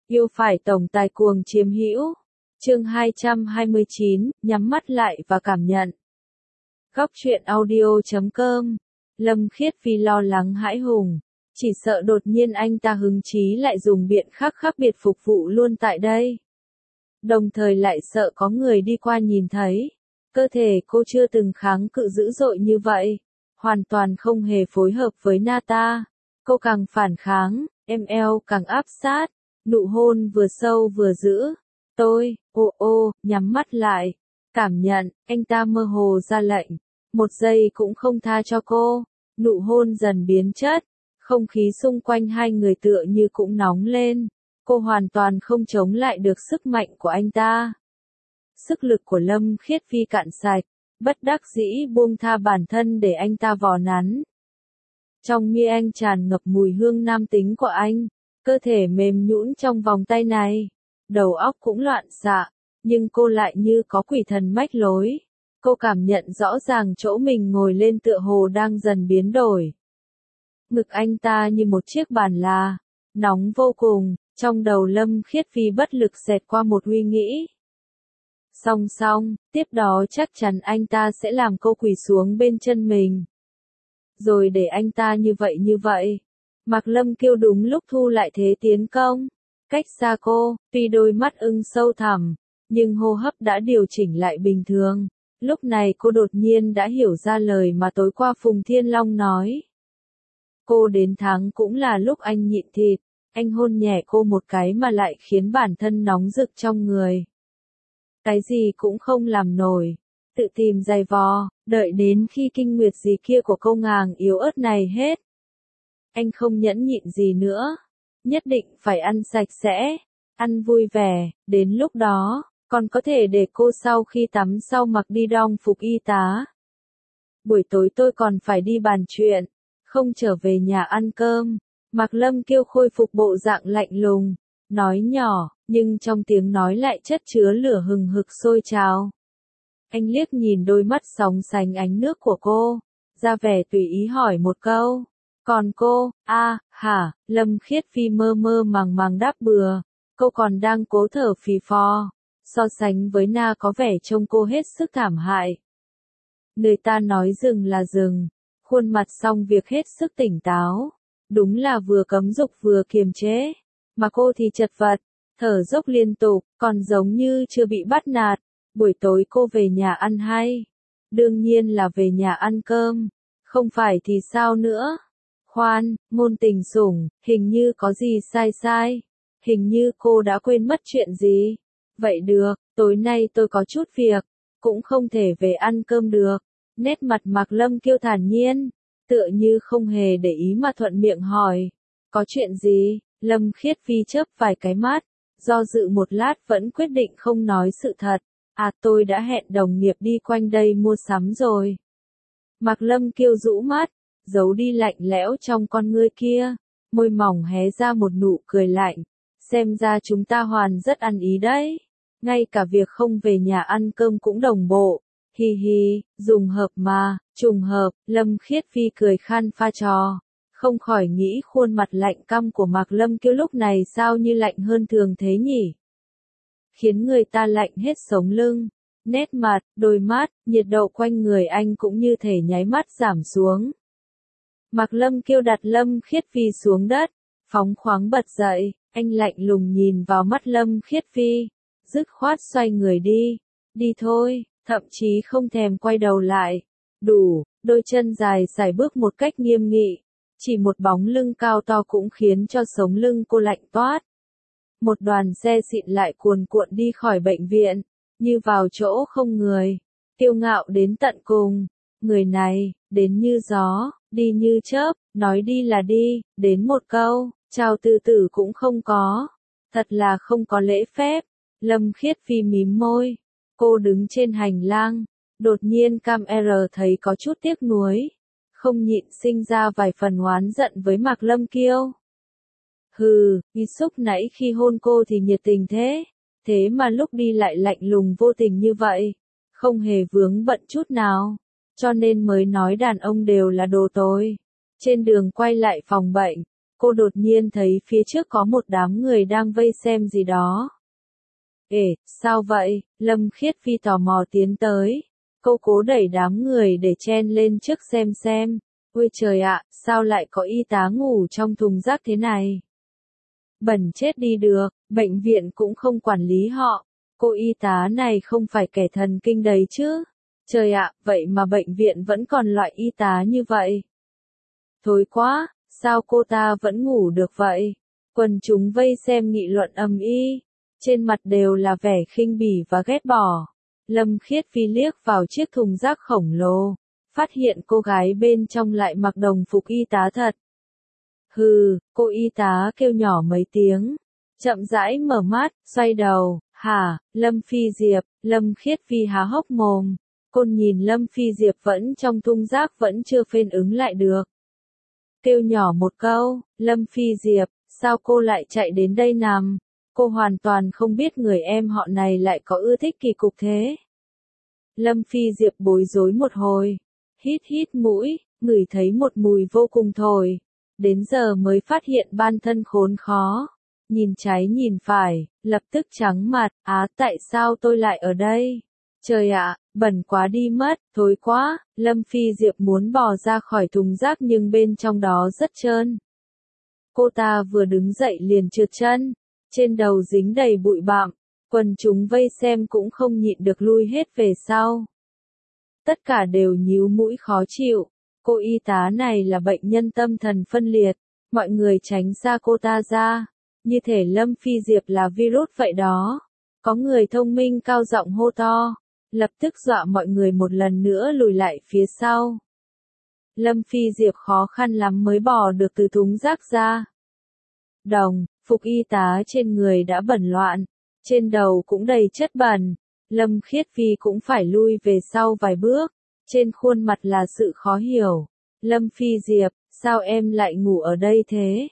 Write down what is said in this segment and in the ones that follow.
Yêu phải tổng tài cuồng chiếm hữu. Chương 229, nhắm mắt lại và cảm nhận. Góc truyện audio.com. Lâm Khiết Phi lo lắng hãi hùng, chỉ sợ đột nhiên anh ta hứng chí lại dùng biện pháp khác biệt phục vụ luôn tại đây. Đồng thời lại sợ có người đi qua nhìn thấy. Cơ thể cô chưa từng kháng cự dữ dội như vậy, hoàn toàn không hề phối hợp với Nata. Cô càng phản kháng, eo càng áp sát, nụ hôn vừa sâu vừa dữ. Tôi, nhắm mắt lại, cảm nhận, anh ta mơ hồ ra lệnh, một giây cũng không tha cho cô. Nụ hôn dần biến chất, không khí xung quanh hai người tựa như cũng nóng lên. Cô hoàn toàn không chống lại được sức mạnh của anh ta. Sức lực của Lâm Khiết Phi cạn sạch, bất đắc dĩ buông tha bản thân để anh ta vò nắn. Trong mi anh tràn ngập mùi hương nam tính của anh, cơ thể mềm nhũn trong vòng tay này, đầu óc cũng loạn xạ, nhưng cô lại như có quỷ thần mách lối. Cô cảm nhận rõ ràng chỗ mình ngồi lên tựa hồ đang dần biến đổi. Ngực anh ta như một chiếc bàn là, nóng vô cùng, trong đầu Lâm Khiết Phi bất lực xẹt qua một suy nghĩ. Song, tiếp đó chắc chắn anh ta sẽ làm cô quỳ xuống bên chân mình. Rồi để anh ta như vậy. Mạc Lâm Kiêu đúng lúc thu lại thế tiến công. Cách xa cô, tuy đôi mắt ưng sâu thẳm, nhưng hô hấp đã điều chỉnh lại bình thường. Lúc này cô đột nhiên đã hiểu ra lời mà tối qua Phùng Thiên Long nói. Cô đến tháng cũng là lúc anh nhịn thịt, anh hôn nhẹ cô một cái mà lại khiến bản thân nóng rực trong người. Cái gì cũng không làm nổi, tự tìm giày vò, đợi đến khi kinh nguyệt gì kia của cô ngàng yếu ớt này hết. Anh không nhẫn nhịn gì nữa, nhất định phải ăn sạch sẽ, ăn vui vẻ, đến lúc đó, còn có thể để cô sau khi tắm sau mặc đi đong phục y tá. Buổi tối tôi còn phải đi bàn chuyện, không trở về nhà ăn cơm. Mạc Lâm Kiêu khôi phục bộ dạng lạnh lùng, nói nhỏ, nhưng trong tiếng nói lại chất chứa lửa hừng hực sôi trào. Anh liếc nhìn đôi mắt sóng sánh ánh nước của cô, ra vẻ tùy ý hỏi một câu. Còn cô, hả, Lâm Khiết Phi mơ màng đáp bừa, cô còn đang cố thở phì phò. So sánh với Na có vẻ trông cô hết sức thảm hại. Người ta nói dừng là dừng, khuôn mặt xong việc hết sức tỉnh táo. Đúng là vừa cấm dục vừa kiềm chế, mà cô thì chật vật, thở dốc liên tục, còn giống như chưa bị bắt nạt. Buổi tối cô về nhà ăn hay? Đương nhiên là về nhà ăn cơm, không phải thì sao nữa? Khoan, ngôn tình sủng, hình như có gì sai, hình như cô đã quên mất chuyện gì. Vậy được, tối nay tôi có chút việc, cũng không thể về ăn cơm được. Nét mặt Mạc Lâm Kiêu thản nhiên, tựa như không hề để ý mà thuận miệng hỏi. Có chuyện gì? Lâm Khiết Phi chớp vài cái mắt, do dự một lát vẫn quyết định không nói sự thật. Tôi đã hẹn đồng nghiệp đi quanh đây mua sắm rồi. Mạc Lâm Kiêu rũ mắt, giấu đi lạnh lẽo trong con ngươi kia, môi mỏng hé ra một nụ cười lạnh. Xem ra chúng ta hoàn rất ăn ý đấy. Ngay cả việc không về nhà ăn cơm cũng đồng bộ. Hi hi, dùng hợp mà, trùng hợp. Lâm Khiết Phi cười khan pha trò. Không khỏi nghĩ khuôn mặt lạnh căm của Mạc Lâm Kiêu lúc này sao như lạnh hơn thường thế nhỉ? Khiến người ta lạnh hết sống lưng. Nét mặt, đôi mắt, nhiệt độ quanh người anh cũng như thể nháy mắt giảm xuống. Mạc Lâm Kiêu đặt Lâm Khiết Phi xuống đất, phóng khoáng bật dậy, anh lạnh lùng nhìn vào mắt Lâm Khiết Phi, dứt khoát xoay người đi thôi, thậm chí không thèm quay đầu lại. Đủ, đôi chân dài sải bước một cách nghiêm nghị, chỉ một bóng lưng cao to cũng khiến cho sống lưng cô lạnh toát. Một đoàn xe xịn lại cuồn cuộn đi khỏi bệnh viện, như vào chỗ không người, kiêu ngạo đến tận cùng. Người này, đến như gió, đi như chớp, nói đi là đi, đến một câu, chào từ từ cũng không có. Thật là không có lễ phép. Lâm Khiết Phi mím môi. Cô đứng trên hành lang, đột nhiên Cam R thấy có chút tiếc nuối, không nhịn sinh ra vài phần oán giận với Mạc Lâm Kiêu. Ý xúc nãy khi hôn cô thì nhiệt tình thế mà lúc đi lại lạnh lùng vô tình như vậy, không hề vướng bận chút nào, cho nên mới nói đàn ông đều là đồ tồi. Trên đường quay lại phòng bệnh, Cô đột nhiên thấy phía trước có một đám người đang vây xem gì đó. Ê, sao vậy? Lâm Khiết Phi tò mò tiến tới. Cô cố đẩy đám người để chen lên trước xem. Ôi trời ạ, sao lại có y tá ngủ trong thùng rác thế này? Bẩn chết đi được, bệnh viện cũng không quản lý họ. Cô y tá này không phải kẻ thần kinh đấy chứ? Trời ạ, vậy mà bệnh viện vẫn còn loại y tá như vậy. Thối quá, sao cô ta vẫn ngủ được vậy? Quần chúng vây xem nghị luận ầm ĩ, trên mặt đều là vẻ khinh bỉ và ghét bỏ. Lâm Khiết Phi liếc vào chiếc thùng rác khổng lồ, phát hiện cô gái bên trong lại mặc đồng phục y tá thật. Hừ, cô y tá kêu nhỏ mấy tiếng, chậm rãi mở mắt, xoay đầu, hả, Lâm Phi Diệp, Lâm Khiết Phi há hốc mồm. Cô nhìn Lâm Phi Diệp vẫn trong thùng rác vẫn chưa phản ứng lại được. Kêu nhỏ một câu, Lâm Phi Diệp, sao cô lại chạy đến đây nằm? Cô hoàn toàn không biết người em họ này lại có ưa thích kỳ cục thế. Lâm Phi Diệp bối rối một hồi, hít mũi, ngửi thấy một mùi vô cùng tồi. Đến giờ mới phát hiện bản thân khốn khó. Nhìn trái nhìn phải, lập tức trắng mặt, tại sao tôi lại ở đây? Trời ạ, bẩn quá đi mất, thối quá. Lâm Phi Diệp muốn bò ra khỏi thùng rác nhưng bên trong đó rất trơn. Cô ta vừa đứng dậy liền trượt chân, trên đầu dính đầy bụi bặm, quần chúng vây xem cũng không nhịn được lui hết về sau. Tất cả đều nhíu mũi khó chịu, cô y tá này là bệnh nhân tâm thần phân liệt, mọi người tránh xa cô ta ra, như thể Lâm Phi Diệp là virus vậy đó. Có người thông minh cao giọng hô to, lập tức dọa mọi người một lần nữa lùi lại phía sau. Lâm Phi Diệp khó khăn lắm mới bò được từ thùng rác ra. Phục y tá trên người đã bẩn loạn, trên đầu cũng đầy chất bẩn. Lâm Khiết Phi cũng phải lui về sau vài bước, trên khuôn mặt là sự khó hiểu. Lâm Phi Diệp, sao em lại ngủ ở đây thế?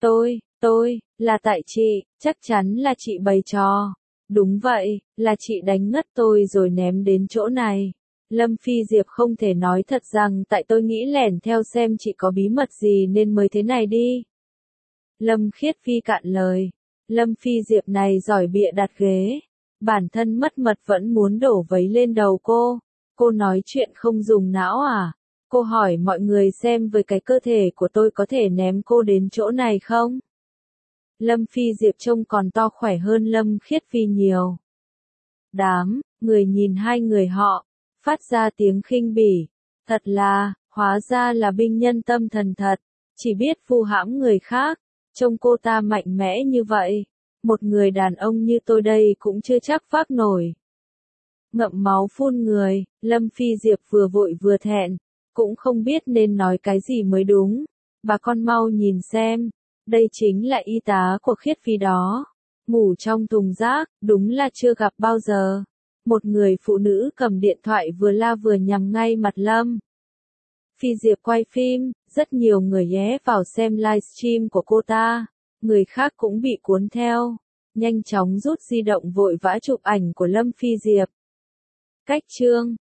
Là tại chị, chắc chắn là chị bày trò. Đúng vậy, là chị đánh ngất tôi rồi ném đến chỗ này. Lâm Phi Diệp không thể nói thật rằng tại tôi nghĩ lẻn theo xem chị có bí mật gì nên mới thế này đi. Lâm Khiết Phi cạn lời. Lâm Phi Diệp này giỏi bịa đặt ghế. Bản thân mất mật vẫn muốn đổ vấy lên đầu cô. Cô nói chuyện không dùng não à? Cô hỏi mọi người xem với cái cơ thể của tôi có thể ném cô đến chỗ này không? Lâm Phi Diệp trông còn to khỏe hơn Lâm Khiết Phi nhiều. Đám người nhìn hai người họ, phát ra tiếng khinh bỉ. Thật là, hóa ra là binh nhân tâm thần thật, chỉ biết vu hãm người khác. Trông cô ta mạnh mẽ như vậy, một người đàn ông như tôi đây cũng chưa chắc vác nổi. Ngậm máu phun người, Lâm Phi Diệp vừa vội vừa thẹn, cũng không biết nên nói cái gì mới đúng. Bà con mau nhìn xem, đây chính là y tá của Khiết Phi đó. Ngủ trong thùng rác, đúng là chưa gặp bao giờ. Một người phụ nữ cầm điện thoại vừa la vừa nhằm ngay mặt Lâm Phi Diệp quay phim, rất nhiều người ghé vào xem livestream của cô ta. Người khác cũng bị cuốn theo, nhanh chóng rút di động vội vã chụp ảnh của Lâm Phi Diệp. Cách chương